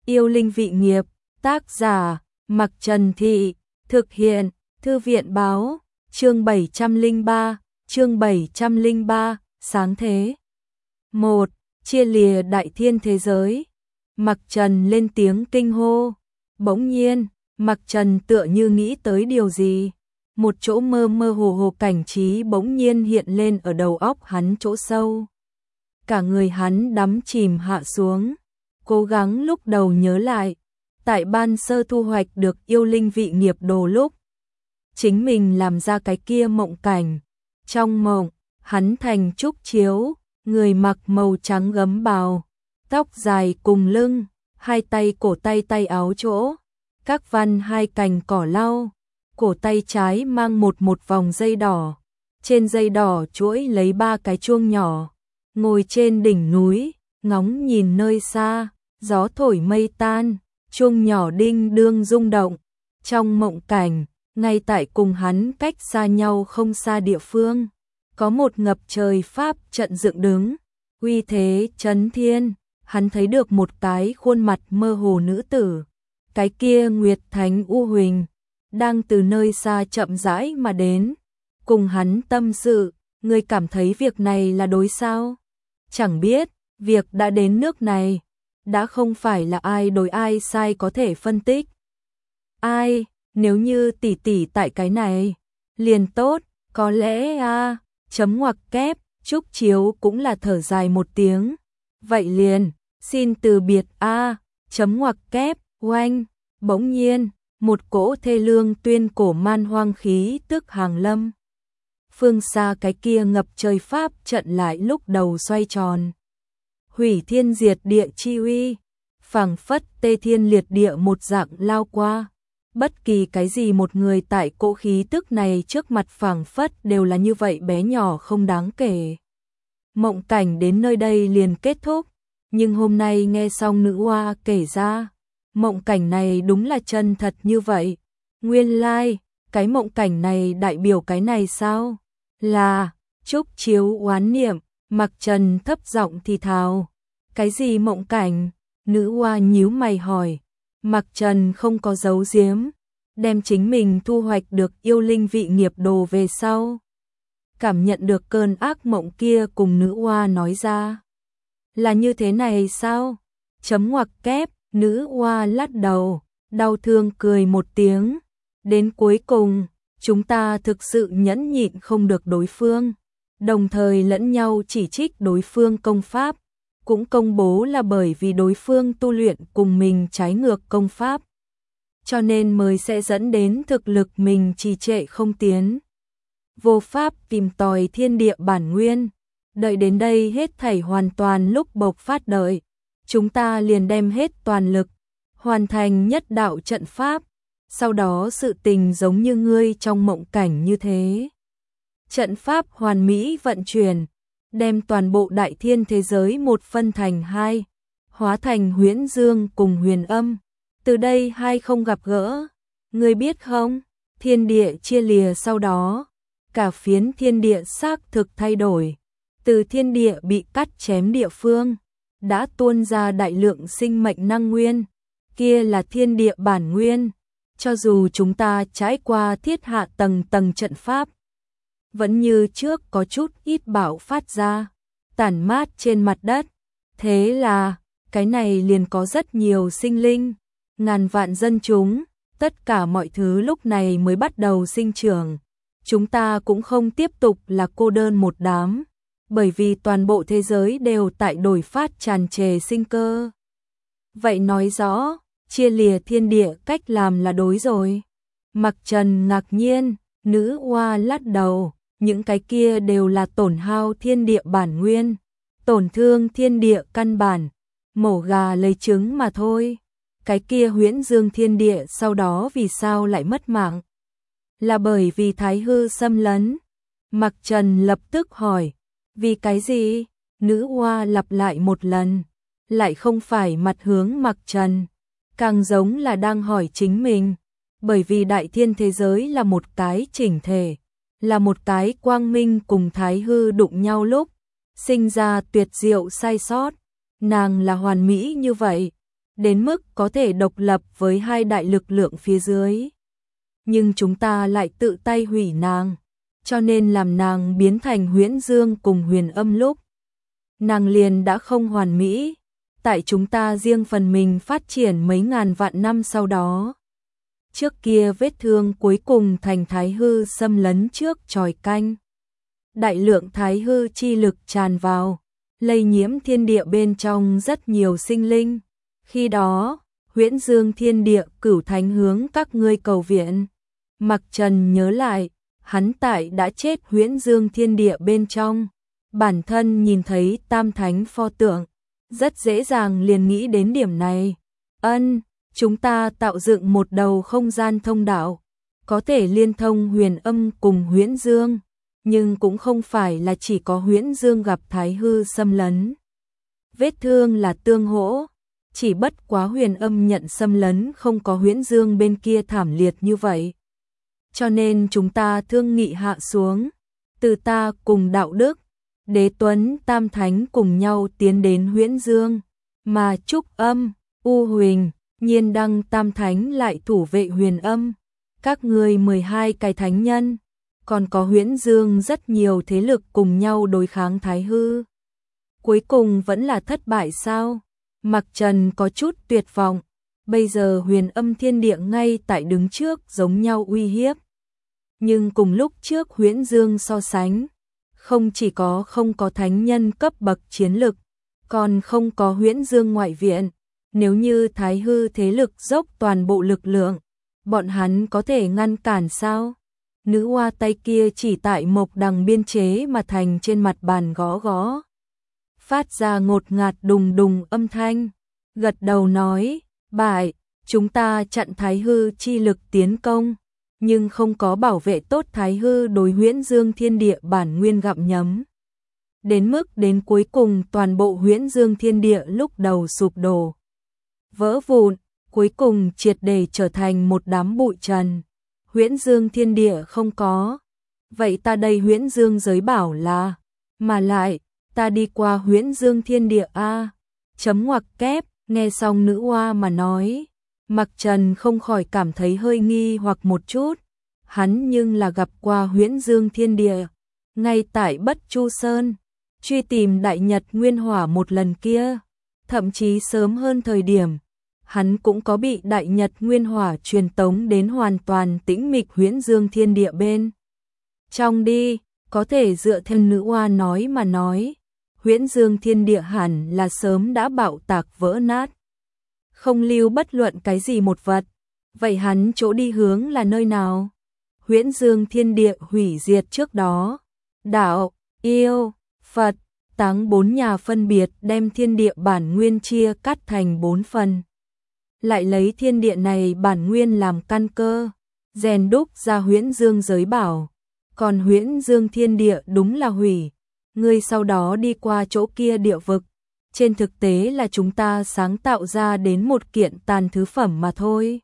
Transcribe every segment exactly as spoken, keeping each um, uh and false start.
Yêu linh vị nghiệp, tác giả, Mặc Trần Thị, thực hiện, Thư viện báo, chương bảy trăm lẻ ba, chương bảy trăm lẻ ba, sáng thế. một. Chia lìa đại thiên thế giới. Mặc Trần lên tiếng kinh hô. Bỗng nhiên, Mặc Trần tựa như nghĩ tới điều gì. Một chỗ mơ mơ hồ hồ cảnh trí bỗng nhiên hiện lên ở đầu óc hắn chỗ sâu. Cả người hắn đắm chìm hạ xuống, cố gắng lúc đầu nhớ lại, tại ban sơ thu hoạch được yêu linh vị nghiệp đồ lúc. Chính mình làm ra cái kia mộng cảnh. Trong mộng, hắn thành trúc chiếu, người mặc màu trắng gấm bào, tóc dài cùng lưng, hai tay cổ tay tay áo chỗ, các văn hai cành cỏ lau, cổ tay trái mang một một vòng dây đỏ, trên dây đỏ chuỗi lấy ba cái chuông nhỏ, ngồi trên đỉnh núi, ngóng nhìn nơi xa, gió thổi mây tan, chuông nhỏ đinh đương rung động. Trong mộng cảnh, ngay tại cùng hắn cách xa nhau không xa địa phương, có một ngập trời pháp trận dựng đứng, uy thế chấn thiên. Hắn thấy được một cái khuôn mặt mơ hồ nữ tử, cái kia Nguyệt Thánh U Huỳnh, đang từ nơi xa chậm rãi mà đến, cùng hắn tâm sự. Ngươi cảm thấy việc này là đối sao? Chẳng biết, việc đã đến nước này, đã không phải là ai đối ai sai có thể phân tích. Ai, nếu như tỷ tỷ tại cái này, liền tốt, có lẽ a, chấm ngoặc kép, Trúc Chiếu cũng là thở dài một tiếng. Vậy liền, xin từ biệt a, chấm ngoặc kép, oanh, bỗng nhiên, một cỗ thê lương tuyên cổ man hoang khí tức hàng lâm. Phương xa cái kia ngập trời pháp trận lại lúc đầu xoay tròn. Hủy thiên diệt địa chi uy, phảng phất tê thiên liệt địa một dạng lao qua. Bất kỳ cái gì một người tại cỗ khí tức này trước mặt phảng phất đều là như vậy bé nhỏ không đáng kể. Mộng cảnh đến nơi đây liền kết thúc, nhưng hôm nay nghe xong nữ hoa kể ra, mộng cảnh này đúng là chân thật như vậy. Nguyên lai, like, cái mộng cảnh này đại biểu cái này sao? Là, Trúc Chiếu oán niệm, Mặc Trần thấp giọng thì thào. Cái gì mộng cảnh? Nữ hoa nhíu mày hỏi. Mặc Trần không có giấu giếm, đem chính mình thu hoạch được yêu linh vị nghiệp đồ về sau. Cảm nhận được cơn ác mộng kia cùng nữ hoa nói ra. Là như thế này sao? Chấm ngoặc kép, nữ hoa lắc đầu, đau thương cười một tiếng. Đến cuối cùng, chúng ta thực sự nhẫn nhịn không được đối phương, đồng thời lẫn nhau chỉ trích đối phương công pháp, cũng công bố là bởi vì đối phương tu luyện cùng mình trái ngược công pháp, cho nên mới sẽ dẫn đến thực lực mình trì trệ không tiến, vô pháp tìm tòi thiên địa bản nguyên. Đợi đến đây hết thảy hoàn toàn lúc bộc phát đợi, chúng ta liền đem hết toàn lực, hoàn thành nhất đạo trận pháp. Sau đó sự tình giống như ngươi trong mộng cảnh như thế. Trận pháp hoàn mỹ vận chuyển, đem toàn bộ đại thiên thế giới một phân thành hai, hóa thành huyễn dương cùng huyền âm. Từ đây hai không gặp gỡ. Ngươi biết không, thiên địa chia lìa sau đó, cả phiến thiên địa xác thực thay đổi. Từ thiên địa bị cắt chém địa phương, đã tuôn ra đại lượng sinh mệnh năng nguyên, kia là thiên địa bản nguyên. Cho dù chúng ta trải qua thiết hạ tầng tầng trận pháp, vẫn như trước có chút ít bạo phát ra, tản mát trên mặt đất. Thế là, cái này liền có rất nhiều sinh linh, ngàn vạn dân chúng, tất cả mọi thứ lúc này mới bắt đầu sinh trưởng. Chúng ta cũng không tiếp tục là cô đơn một đám, bởi vì toàn bộ thế giới đều tại đổi phát tràn trề sinh cơ. Vậy nói rõ, chia lìa thiên địa cách làm là đối rồi. Mặc Trần ngạc nhiên, nữ hoa lắc đầu, những cái kia đều là tổn hao thiên địa bản nguyên, tổn thương thiên địa căn bản, mổ gà lấy trứng mà thôi. Cái kia huyễn dương thiên địa sau đó vì sao lại mất mạng? Là bởi vì thái hư xâm lấn. Mặc Trần lập tức hỏi, vì cái gì? Nữ hoa lặp lại một lần, lại không phải mặt hướng Mặc Trần, càng giống là đang hỏi chính mình, bởi vì đại thiên thế giới là một cái chỉnh thể, là một cái quang minh cùng thái hư đụng nhau lúc, sinh ra tuyệt diệu sai sót, nàng là hoàn mỹ như vậy, đến mức có thể độc lập với hai đại lực lượng phía dưới. Nhưng chúng ta lại tự tay hủy nàng, cho nên làm nàng biến thành Huyễn Dương cùng Huyền Âm lúc nàng liền đã không hoàn mỹ, tại chúng ta riêng phần mình phát triển mấy ngàn vạn năm sau đó. Trước kia vết thương cuối cùng thành thái hư xâm lấn trước chòi canh. Đại lượng thái hư chi lực tràn vào, lây nhiễm thiên địa bên trong rất nhiều sinh linh. Khi đó, Huyễn Dương thiên địa cửu thánh hướng các ngươi cầu viện. Mặc Trần nhớ lại, hắn tại đã chết Huyễn Dương thiên địa bên trong. Bản thân nhìn thấy tam thánh pho tượng, rất dễ dàng liền nghĩ đến điểm này. Ân, chúng ta tạo dựng một đầu không gian thông đạo, có thể liên thông Huyền Âm cùng Huyễn Dương, nhưng cũng không phải là chỉ có Huyễn Dương gặp thái hư xâm lấn. Vết thương là tương hỗ, chỉ bất quá Huyền Âm nhận xâm lấn không có Huyễn Dương bên kia thảm liệt như vậy. Cho nên chúng ta thương nghị hạ xuống, từ ta cùng Đạo Đức, Đế Tuấn tam thánh cùng nhau tiến đến Huyễn Dương, mà Trúc Âm, U Huỳnh, Nhiên Đăng tam thánh lại thủ vệ Huyền Âm. Các ngươi mười hai cái thánh nhân, còn có Huyễn Dương rất nhiều thế lực cùng nhau đối kháng thái hư. Cuối cùng vẫn là thất bại sao? Mặc Trần có chút tuyệt vọng, bây giờ Huyền Âm thiên địa ngay tại đứng trước giống nhau uy hiếp. Nhưng cùng lúc trước Huyễn Dương so sánh, không chỉ có không có thánh nhân cấp bậc chiến lực, còn không có Huyễn Dương ngoại viện. Nếu như thái hư thế lực dốc toàn bộ lực lượng, bọn hắn có thể ngăn cản sao? Nữ hoa tay kia chỉ tại mộc đằng biên chế mà thành trên mặt bàn gõ gõ, phát ra ngột ngạt đùng đùng âm thanh, gật đầu nói, bại, chúng ta chặn thái hư chi lực tiến công, nhưng không có bảo vệ tốt thái hư đối Huyễn Dương thiên địa bản nguyên gặm nhấm. Đến mức đến cuối cùng toàn bộ Huyễn Dương thiên địa lúc đầu sụp đổ, vỡ vụn, cuối cùng triệt để trở thành một đám bụi trần. Huyễn Dương thiên địa không có. Vậy ta đây Huyễn Dương giới bảo là, mà lại, ta đi qua Huyễn Dương thiên địa a. Chấm ngoặc kép, nghe xong nữ hoa mà nói, Mặc Trần không khỏi cảm thấy hơi nghi hoặc một chút. Hắn nhưng là gặp qua Huyễn Dương thiên địa, ngay tại Bất Chu Sơn, truy tìm Đại Nhật Nguyên Hỏa một lần kia, thậm chí sớm hơn thời điểm. Hắn cũng có bị Đại Nhật Nguyên Hỏa truyền tống đến hoàn toàn tĩnh mịch Huyễn Dương thiên địa bên trong đi, có thể dựa theo nữ hoa nói mà nói, Huyễn Dương thiên địa hẳn là sớm đã bạo tạc vỡ nát, không lưu bất luận cái gì một vật. Vậy hắn chỗ đi hướng là nơi nào? Huyễn Dương thiên địa hủy diệt trước đó, đạo, yêu, Phật, Táng bốn nhà phân biệt đem thiên địa bản nguyên chia cắt thành bốn phần, lại lấy thiên địa này bản nguyên làm căn cơ, rèn đúc ra Huyễn Dương giới bảo. Còn Huyễn Dương thiên địa đúng là hủy, ngươi sau đó đi qua chỗ kia địa vực, trên thực tế là chúng ta sáng tạo ra đến một kiện tàn thứ phẩm mà thôi.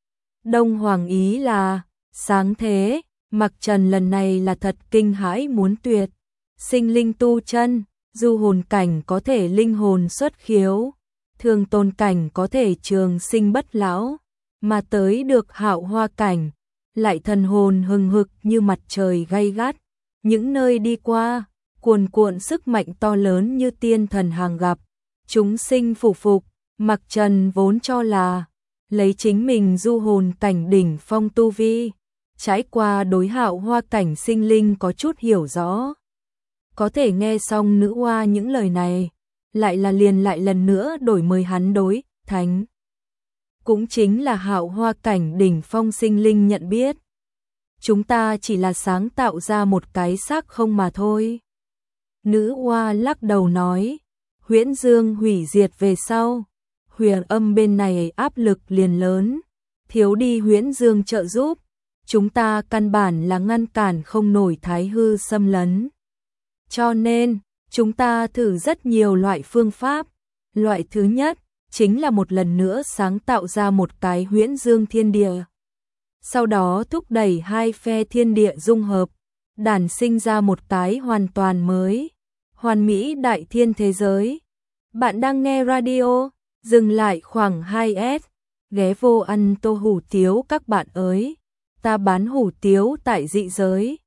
Đông Hoàng ý là, sáng thế, Mặc Trần lần này là thật kinh hãi muốn tuyệt, sinh linh tu chân, du hồn cảnh có thể linh hồn xuất khiếu, thường tôn cảnh có thể trường sinh bất lão, mà tới được hạo hoa cảnh, lại thần hồn hừng hực như mặt trời gay gắt. Những nơi đi qua, cuồn cuộn sức mạnh to lớn như tiên thần hàng gặp, chúng sinh phủ phục. Mặc Trần vốn cho là lấy chính mình du hồn cảnh đỉnh phong tu vi, trải qua đối hạo hoa cảnh sinh linh có chút hiểu rõ. Có thể nghe xong nữ hoa những lời này, lại là liền lại lần nữa đổi mời hắn đối thánh, cũng chính là hạo hoa cảnh đỉnh phong sinh linh nhận biết. Chúng ta chỉ là sáng tạo ra một cái xác không mà thôi. Nữ hoa lắc đầu nói, Huyễn Dương hủy diệt về sau, Huyền Âm bên này áp lực liền lớn, thiếu đi Huyễn Dương trợ giúp, chúng ta căn bản là ngăn cản không nổi thái hư xâm lấn. Cho nên, chúng ta thử rất nhiều loại phương pháp. Loại thứ nhất, chính là một lần nữa sáng tạo ra một cái Huyễn Dương thiên địa. Sau đó thúc đẩy hai phe thiên địa dung hợp, đản sinh ra một cái hoàn toàn mới, hoàn mỹ đại thiên thế giới. Bạn đang nghe radio Dừng lại khoảng hai s, ghé vô ăn tô hủ tiếu các bạn ơi. Ta bán hủ tiếu tại dị giới,